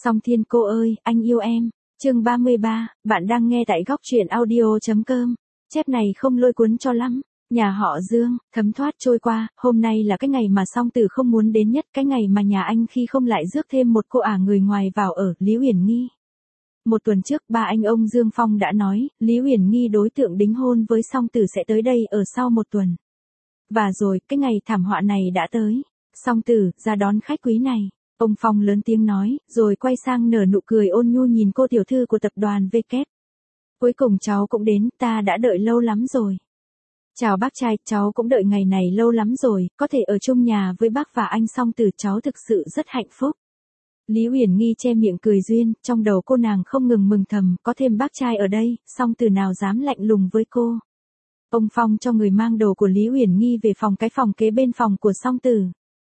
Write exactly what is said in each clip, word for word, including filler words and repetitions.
Song Thiên cô ơi, anh yêu em. Chương ba mươi ba, bạn đang nghe tại góc truyện audio.com. Chép này không lôi cuốn cho lắm. Nhà họ Dương, thấm thoát trôi qua, hôm nay là cái ngày mà Song Tử không muốn đến nhất, cái ngày mà nhà anh khi không lại rước thêm một cô ả người ngoài vào ở, Lý Uyển Nghi. Một tuần trước, ba anh ông Dương Phong đã nói, Lý Uyển Nghi đối tượng đính hôn với Song Tử sẽ tới đây ở sau một tuần. Và rồi, cái ngày thảm họa này đã tới. Song Tử, ra đón khách quý này. Ông Phong lớn tiếng nói, rồi quay sang nở nụ cười ôn nhu nhìn cô tiểu thư của tập đoàn vê kép. Cuối cùng cháu cũng đến, ta đã đợi lâu lắm rồi. Chào bác trai, cháu cũng đợi ngày này lâu lắm rồi, có thể ở chung nhà với bác và anh Song Tử, cháu thực sự rất hạnh phúc. Lý Uyển Nghi che miệng cười duyên, trong đầu cô nàng không ngừng mừng thầm, có thêm bác trai ở đây, Song Tử nào dám lạnh lùng với cô. Ông Phong cho người mang đồ của Lý Uyển Nghi về phòng cái phòng kế bên phòng của Song Tử.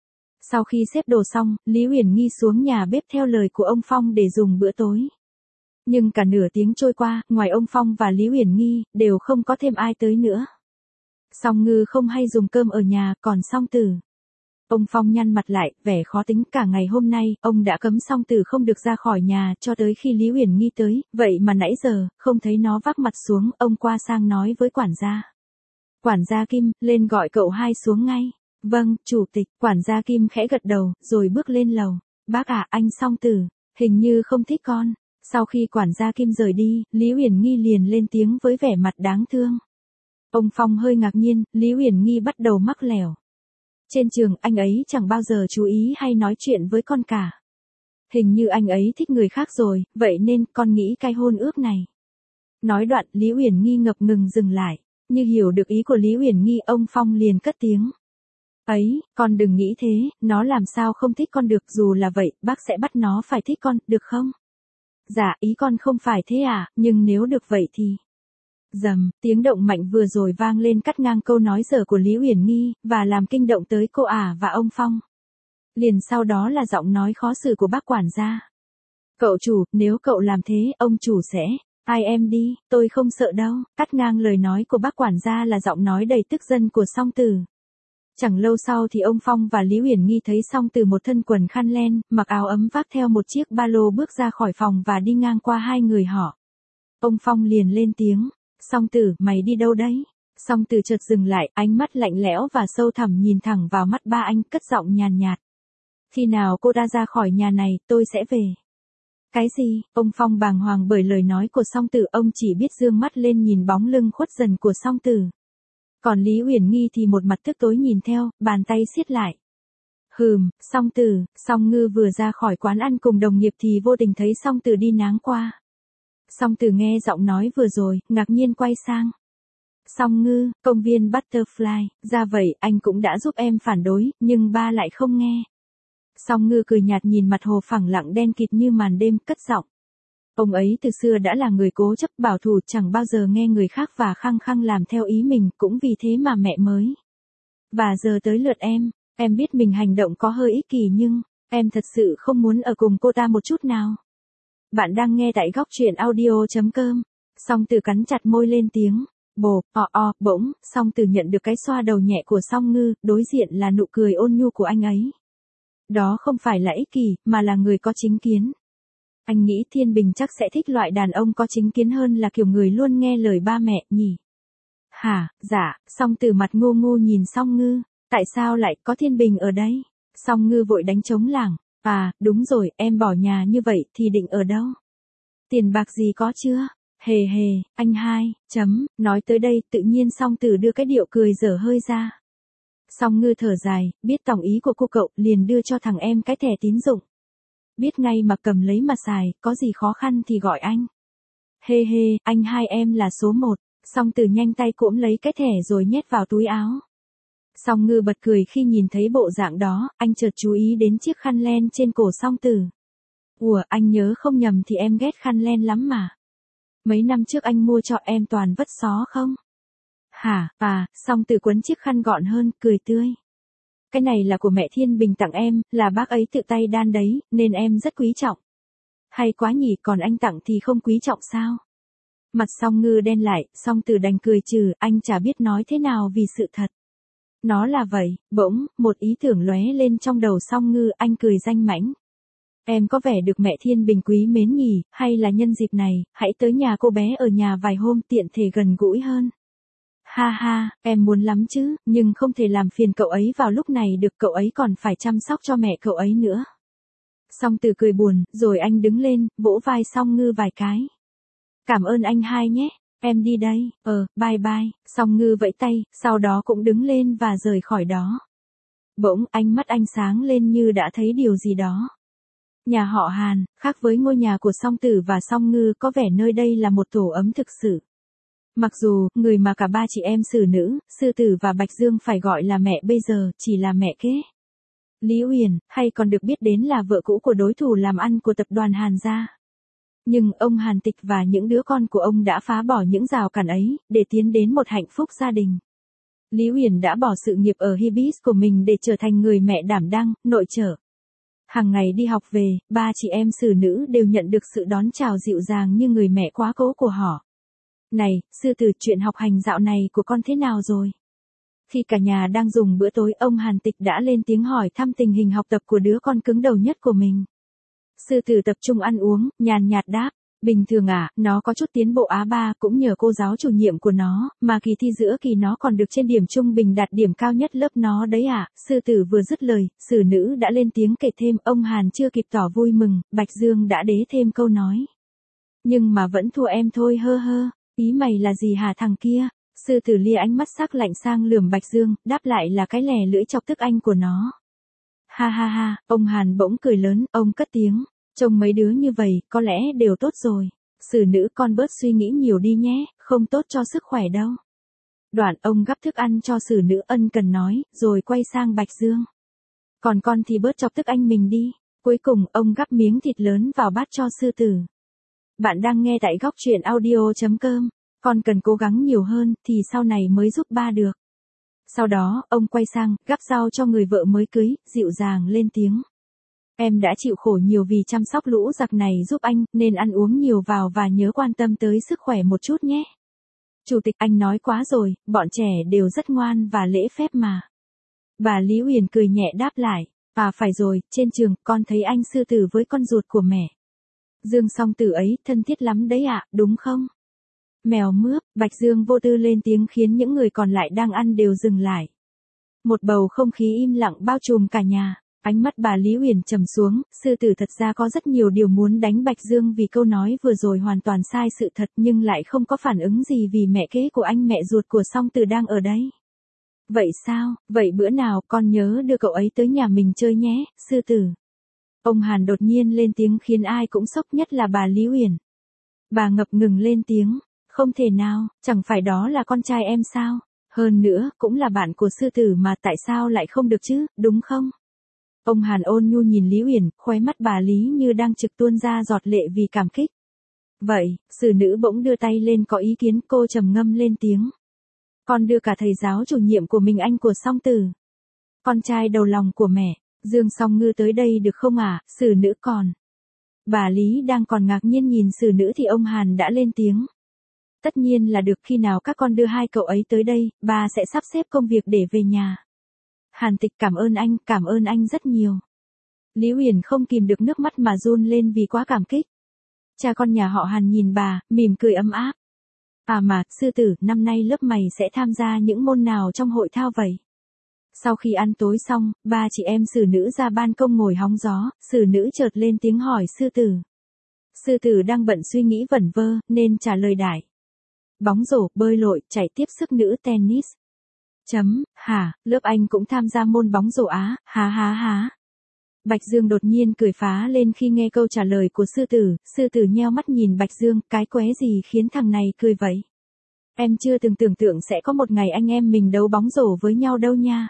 Sau khi xếp đồ xong, Lý Uyển Nghi xuống nhà bếp theo lời của ông Phong để dùng bữa tối. Nhưng cả nửa tiếng trôi qua, ngoài ông Phong và Lý Uyển Nghi, đều không có thêm ai tới nữa. Song Ngư không hay dùng cơm ở nhà, còn Song Tử. Ông Phong nhăn mặt lại, vẻ khó tính, cả ngày hôm nay, ông đã cấm Song Tử không được ra khỏi nhà cho tới khi Lý Uyển Nghi tới, vậy mà nãy giờ, không thấy nó vác mặt xuống, ông qua sang nói với quản gia. Quản gia Kim, lên gọi cậu hai xuống ngay. Vâng, chủ tịch, quản gia Kim khẽ gật đầu, rồi bước lên lầu. Bác à, anh Song Tử, hình như không thích con. Sau khi quản gia Kim rời đi, Lý Uyển Nghi liền lên tiếng với vẻ mặt đáng thương. Ông Phong hơi ngạc nhiên, Lý Uyển Nghi bắt đầu mắc lẻo. Trên trường, anh ấy chẳng bao giờ chú ý hay nói chuyện với con cả. Hình như anh ấy thích người khác rồi, vậy nên con nghĩ cái hôn ước này. Nói đoạn, Lý Uyển Nghi ngập ngừng dừng lại. Như hiểu được ý của Lý Uyển Nghi, ông Phong liền cất tiếng. Ấy, con đừng nghĩ thế, nó làm sao không thích con được, dù là vậy, bác sẽ bắt nó phải thích con, được không? Dạ, ý con không phải thế à, nhưng nếu được vậy thì... Dầm, tiếng động mạnh vừa rồi vang lên cắt ngang câu nói dở của Lý Uyển Nghi, và làm kinh động tới cô ả và ông Phong. Liền sau đó là giọng nói khó xử của bác quản gia. Cậu chủ, nếu cậu làm thế, ông chủ sẽ... Ai em đi, tôi không sợ đâu, cắt ngang lời nói của bác quản gia là giọng nói đầy tức giận của Song Tử. Chẳng lâu sau thì ông Phong và Lý Uyển Nghi thấy Song Tử một thân quần khăn len, mặc áo ấm vác theo một chiếc ba lô bước ra khỏi phòng và đi ngang qua hai người họ. Ông Phong liền lên tiếng, Song Tử, mày đi đâu đấy? Song Tử chợt dừng lại, ánh mắt lạnh lẽo và sâu thẳm nhìn thẳng vào mắt ba anh, cất giọng nhàn nhạt. Khi nào cô đã ra khỏi nhà này, tôi sẽ về. Cái gì? Ông Phong bàng hoàng bởi lời nói của Song Tử, ông chỉ biết dương mắt lên nhìn bóng lưng khuất dần của Song Tử. Còn Lý Uyển Nghi thì một mặt tức tối nhìn theo, bàn tay siết lại. Hừm, Song Tử, Song Ngư vừa ra khỏi quán ăn cùng đồng nghiệp thì vô tình thấy Song Tử đi náng qua. Song Tử nghe giọng nói vừa rồi, ngạc nhiên quay sang. Song Ngư, công viên Butterfly, ra vậy, anh cũng đã giúp em phản đối, nhưng ba lại không nghe. Song Ngư cười nhạt nhìn mặt hồ phẳng lặng đen kịt như màn đêm, cất giọng. Ông ấy từ xưa đã là người cố chấp bảo thủ, chẳng bao giờ nghe người khác và khăng khăng làm theo ý mình, cũng vì thế mà mẹ mới. Và giờ tới lượt em, em biết mình hành động có hơi ích kỷ nhưng, em thật sự không muốn ở cùng cô ta một chút nào. Bạn đang nghe tại góc truyện audio.com. Song Tử cắn chặt môi lên tiếng. Bồ, o o, bỗng, Song Tử nhận được cái xoa đầu nhẹ của Song Ngư, đối diện là nụ cười ôn nhu của anh ấy. Đó không phải là ích kỷ, mà là người có chính kiến. Anh nghĩ Thiên Bình chắc sẽ thích loại đàn ông có chính kiến hơn là kiểu người luôn nghe lời ba mẹ, nhỉ? Hả, dạ, Song Tử mặt ngu ngu nhìn Song Ngư, tại sao lại có Thiên Bình ở đây? Song Ngư vội đánh trống lảng, à, đúng rồi, em bỏ nhà như vậy thì định ở đâu? Tiền bạc gì có chưa? Hề hề, anh hai, chấm, nói tới đây tự nhiên Song Tử đưa cái điệu cười dở hơi ra. Song Ngư thở dài, biết tổng ý của cô cậu, liền đưa cho thằng em cái thẻ tín dụng. Biết ngay mà cầm lấy mà xài, có gì khó khăn thì gọi anh. Hê hê, anh hai em là số một. Song Tử nhanh tay cũm lấy cái thẻ rồi nhét vào túi áo. Song Ngư bật cười khi nhìn thấy bộ dạng đó, anh chợt chú ý đến chiếc khăn len trên cổ Song Tử. Ủa, anh nhớ không nhầm thì em ghét khăn len lắm mà. Mấy năm trước anh mua cho em toàn vất xó không? Hả, à, Song Tử quấn chiếc khăn gọn hơn, cười tươi. Cái này là của mẹ Thiên Bình tặng em, là bác ấy tự tay đan đấy, nên em rất quý trọng. Hay quá nhỉ, còn anh tặng thì không quý trọng sao? Mặt Song Ngư đen lại, Song Tử đành cười trừ, anh chả biết nói thế nào vì sự thật. Nó là vậy, bỗng, một ý tưởng lóe lên trong đầu Song Ngư, anh cười danh mãnh. Em có vẻ được mẹ Thiên Bình quý mến nhỉ, hay là nhân dịp này, hãy tới nhà cô bé ở nhà vài hôm tiện thể gần gũi hơn. Ha ha, em muốn lắm chứ, nhưng không thể làm phiền cậu ấy vào lúc này được, cậu ấy còn phải chăm sóc cho mẹ cậu ấy nữa. Song Từ cười buồn, rồi anh đứng lên, vỗ vai Song Ngư vài cái. Cảm ơn anh hai nhé, em đi đây, ờ, bye bye, Song Ngư vẫy tay, sau đó cũng đứng lên và rời khỏi đó. Bỗng, ánh mắt anh sáng lên như đã thấy điều gì đó. Nhà họ Hàn, khác với ngôi nhà của Song Tử và Song Ngư, có vẻ nơi đây là một tổ ấm thực sự. Mặc dù, người mà cả ba chị em Sử Nữ, Sư Tử và Bạch Dương phải gọi là mẹ bây giờ, chỉ là mẹ kế. Lý Uyển, hay còn được biết đến là vợ cũ của đối thủ làm ăn của tập đoàn Hàn gia. Nhưng ông Hàn Tịch và những đứa con của ông đã phá bỏ những rào cản ấy, để tiến đến một hạnh phúc gia đình. Lý Uyển đã bỏ sự nghiệp ở Hibis của mình để trở thành người mẹ đảm đang, nội trợ. Hàng ngày đi học về, ba chị em Sử Nữ đều nhận được sự đón chào dịu dàng như người mẹ quá cố của họ. Này, Sư Tử, chuyện học hành dạo này của con thế nào rồi? Khi cả nhà đang dùng bữa tối, ông Hàn Tịch đã lên tiếng hỏi thăm tình hình học tập của đứa con cứng đầu nhất của mình. Sư Tử tập trung ăn uống, nhàn nhạt đáp. Bình thường à, nó có chút tiến bộ á ba, cũng nhờ cô giáo chủ nhiệm của nó, mà kỳ thi giữa kỳ nó còn được trên điểm trung bình, đạt điểm cao nhất lớp nó đấy à. Sư Tử vừa dứt lời, Sử Nữ đã lên tiếng kể thêm. Ông Hàn chưa kịp tỏ vui mừng, Bạch Dương đã đế thêm câu nói. Nhưng mà vẫn thua em thôi, hơ hơ, ý mày là gì hả thằng kia? Sư Tử lia ánh mắt sắc lạnh sang lườm Bạch Dương, đáp lại là cái lè lưỡi chọc tức anh của nó. Ha ha ha, ông Hàn bỗng cười lớn, ông cất tiếng. Trông mấy đứa như vậy, có lẽ đều tốt rồi. Sử Nữ, con bớt suy nghĩ nhiều đi nhé, không tốt cho sức khỏe đâu. Đoạn ông gắp thức ăn cho Sử Nữ ân cần nói, rồi quay sang Bạch Dương. Còn con thì bớt chọc tức anh mình đi. Cuối cùng, ông gắp miếng thịt lớn vào bát cho Sư Tử. Bạn đang nghe tại góc truyện audio chấm com. Con cần cố gắng nhiều hơn, thì sau này mới giúp ba được. Sau đó, ông quay sang, gắp rau cho người vợ mới cưới, dịu dàng lên tiếng. Em đã chịu khổ nhiều vì chăm sóc lũ giặc này giúp anh, nên ăn uống nhiều vào và nhớ quan tâm tới sức khỏe một chút nhé. Chủ tịch, anh nói quá rồi, bọn trẻ đều rất ngoan và lễ phép mà. Bà Lý Uyển cười nhẹ đáp lại. À phải rồi, trên trường, con thấy anh Sư Tử với con ruột của mẹ Dương Song Tử ấy, thân thiết lắm đấy ạ, đúng không? Mèo mướp, Bạch Dương vô tư lên tiếng khiến những người còn lại đang ăn đều dừng lại. Một bầu không khí im lặng bao trùm cả nhà. Ánh mắt bà Lý Uyển trầm xuống, Sư Tử thật ra có rất nhiều điều muốn đánh Bạch Dương vì câu nói vừa rồi hoàn toàn sai sự thật, nhưng lại không có phản ứng gì vì mẹ kế của anh, mẹ ruột của Song Tử đang ở đấy. Vậy sao, vậy bữa nào con nhớ đưa cậu ấy tới nhà mình chơi nhé, Sư Tử. Ông Hàn đột nhiên lên tiếng khiến ai cũng sốc, nhất là bà Lý Uyển. Bà ngập ngừng lên tiếng, không thể nào, chẳng phải đó là con trai em sao? Hơn nữa, cũng là bạn của Sư Tử mà, tại sao lại không được chứ, đúng không? Ông Hàn ôn nhu nhìn Lý Uyển, khóe mắt bà Lý như đang trực tuôn ra giọt lệ vì cảm kích. Vậy, Sử Nữ bỗng đưa tay lên có ý kiến, cô trầm ngâm lên tiếng. Con đưa cả thầy giáo chủ nhiệm của mình, anh của Song Tử. Con trai đầu lòng của mẹ, Dương Song Ngư tới đây được không à, Sử Nữ còn. Bà Lý đang còn ngạc nhiên nhìn Sử Nữ thì ông Hàn đã lên tiếng. Tất nhiên là được, khi nào các con đưa hai cậu ấy tới đây, bà sẽ sắp xếp công việc để về nhà. Hàn Tịch, cảm ơn anh, cảm ơn anh rất nhiều. Lý Uyển không kìm được nước mắt mà run lên vì quá cảm kích. Cha con nhà họ Hàn nhìn bà, mỉm cười ấm áp. À mà, Sư Tử, năm nay lớp mày sẽ tham gia những môn nào trong hội thao vậy? Sau khi ăn tối xong, ba chị em Sử Nữ ra ban công ngồi hóng gió, Sử Nữ chợt lên tiếng hỏi Sư Tử. Sư Tử đang bận suy nghĩ vẩn vơ, nên trả lời đại. Bóng rổ, bơi lội, chạy tiếp sức nữ, tennis. Chấm, hả, lớp anh cũng tham gia môn bóng rổ á, há há há. Bạch Dương đột nhiên cười phá lên khi nghe câu trả lời của Sư Tử, Sư Tử nheo mắt nhìn Bạch Dương, cái qué gì khiến thằng này cười vậy? Em chưa từng tưởng tượng sẽ có một ngày anh em mình đấu bóng rổ với nhau đâu nha.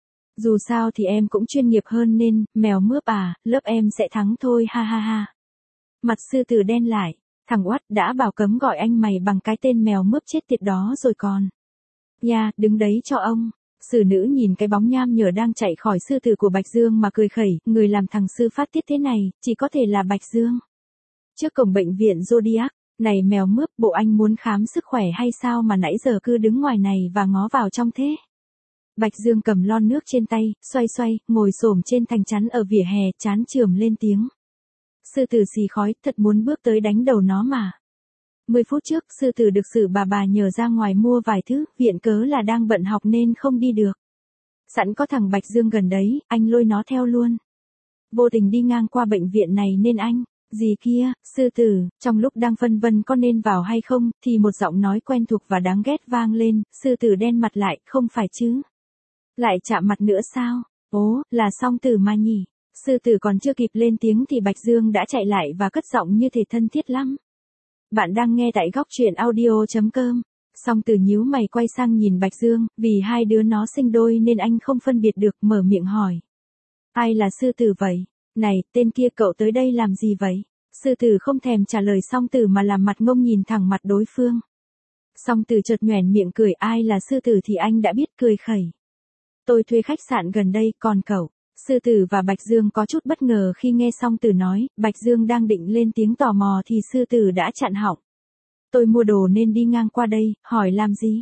Dù sao thì em cũng chuyên nghiệp hơn nên, mèo mướp à, lớp em sẽ thắng thôi, ha ha ha. Mặt Sư Tử đen lại, thằng oắt, đã bảo cấm gọi anh mày bằng cái tên mèo mướp chết tiệt đó rồi còn. Nha, đứng đấy cho ông. Sử Nữ nhìn cái bóng nham nhở đang chạy khỏi Sư Tử của Bạch Dương mà cười khẩy, người làm thằng sư phát tiết thế này, chỉ có thể là Bạch Dương. Trước cổng bệnh viện Zodiac, này mèo mướp, bộ anh muốn khám sức khỏe hay sao mà nãy giờ cứ đứng ngoài này và ngó vào trong thế? Bạch Dương cầm lon nước trên tay, xoay xoay, ngồi xổm trên thành chắn ở vỉa hè, chán chườm lên tiếng. Sư tử xì khói, thật muốn bước tới đánh đầu nó mà. Mười phút trước, sư tử được Sử bà bà nhờ ra ngoài mua vài thứ, viện cớ là đang bận học nên không đi được. Sẵn có thằng Bạch Dương gần đấy, anh lôi nó theo luôn. Vô tình đi ngang qua bệnh viện này nên anh, gì kia, sư tử, trong lúc đang phân vân có nên vào hay không, thì một giọng nói quen thuộc và đáng ghét vang lên, sư tử đen mặt lại, không phải chứ. Lại chạm mặt nữa sao? Ố, là Song Tử mà nhỉ? Sư tử còn chưa kịp lên tiếng thì Bạch Dương đã chạy lại và cất giọng như thể thân thiết lắm. Bạn đang nghe tại góc truyện audio.com. Song Tử nhíu mày quay sang nhìn Bạch Dương, vì hai đứa nó sinh đôi nên anh không phân biệt được, mở miệng hỏi. Ai là sư tử vậy? Này, tên kia cậu tới đây làm gì vậy? Sư tử không thèm trả lời Song Tử mà làm mặt ngông nhìn thẳng mặt đối phương. Song Tử chợt nhoẻn miệng cười, ai là sư tử thì anh đã biết, cười khẩy. Tôi thuê khách sạn gần đây, còn cậu? Sư tử và Bạch Dương có chút bất ngờ khi nghe Song Tử nói, Bạch Dương đang định lên tiếng tò mò thì sư tử đã chặn họng. Tôi mua đồ nên đi ngang qua đây, hỏi làm gì?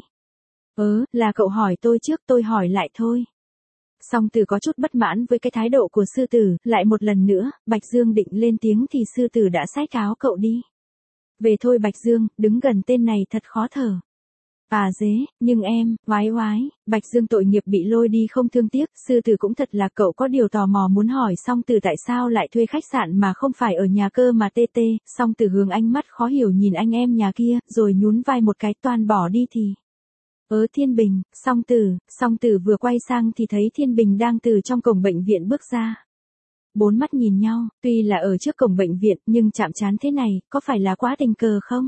Ớ, là cậu hỏi tôi trước, tôi hỏi lại thôi. Song Tử có chút bất mãn với cái thái độ của sư tử, lại một lần nữa, Bạch Dương định lên tiếng thì sư tử đã xách áo cậu đi. Về thôi Bạch Dương, đứng gần tên này thật khó thở. À dế, nhưng em, oái oái, Bạch Dương tội nghiệp bị lôi đi không thương tiếc, sư tử cũng thật là cậu có điều tò mò muốn hỏi Song Tử tại sao lại thuê khách sạn mà không phải ở nhà cơ mà tê tê, Song Tử hướng ánh mắt khó hiểu nhìn anh em nhà kia, rồi nhún vai một cái toan bỏ đi thì. Ớ Thiên Bình, Song Tử, Song Tử vừa quay sang thì thấy Thiên Bình đang từ trong cổng bệnh viện bước ra. Bốn mắt nhìn nhau, tuy là ở trước cổng bệnh viện nhưng chạm trán thế này, có phải là quá tình cờ không?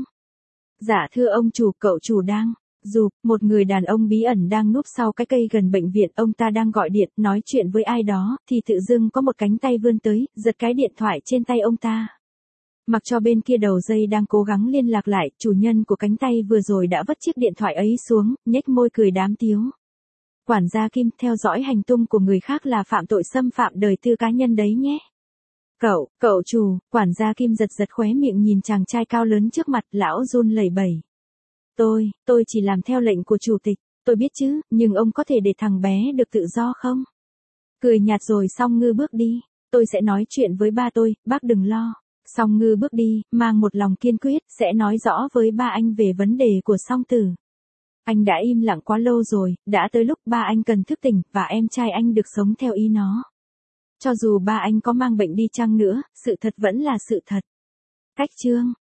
Dạ thưa ông chủ, cậu chủ đang. Dù, một người đàn ông bí ẩn đang núp sau cái cây gần bệnh viện, ông ta đang gọi điện, nói chuyện với ai đó, thì tự dưng có một cánh tay vươn tới, giật cái điện thoại trên tay ông ta. Mặc cho bên kia đầu dây đang cố gắng liên lạc lại, chủ nhân của cánh tay vừa rồi đã vứt chiếc điện thoại ấy xuống, nhếch môi cười đám tiếu. Quản gia Kim, theo dõi hành tung của người khác là phạm tội xâm phạm đời tư cá nhân đấy nhé. Cậu, cậu chủ, quản gia Kim giật giật khóe miệng nhìn chàng trai cao lớn trước mặt, lão run lẩy bẩy. Tôi, tôi chỉ làm theo lệnh của chủ tịch, tôi biết chứ, nhưng ông có thể để thằng bé được tự do không? Cười nhạt rồi Song Ngư bước đi, tôi sẽ nói chuyện với ba tôi, bác đừng lo. Song Ngư bước đi, mang một lòng kiên quyết, sẽ nói rõ với ba anh về vấn đề của Song Tử. Anh đã im lặng quá lâu rồi, đã tới lúc ba anh cần thức tỉnh, và em trai anh được sống theo ý nó. Cho dù ba anh có mang bệnh đi chăng nữa, sự thật vẫn là sự thật. Cách chương.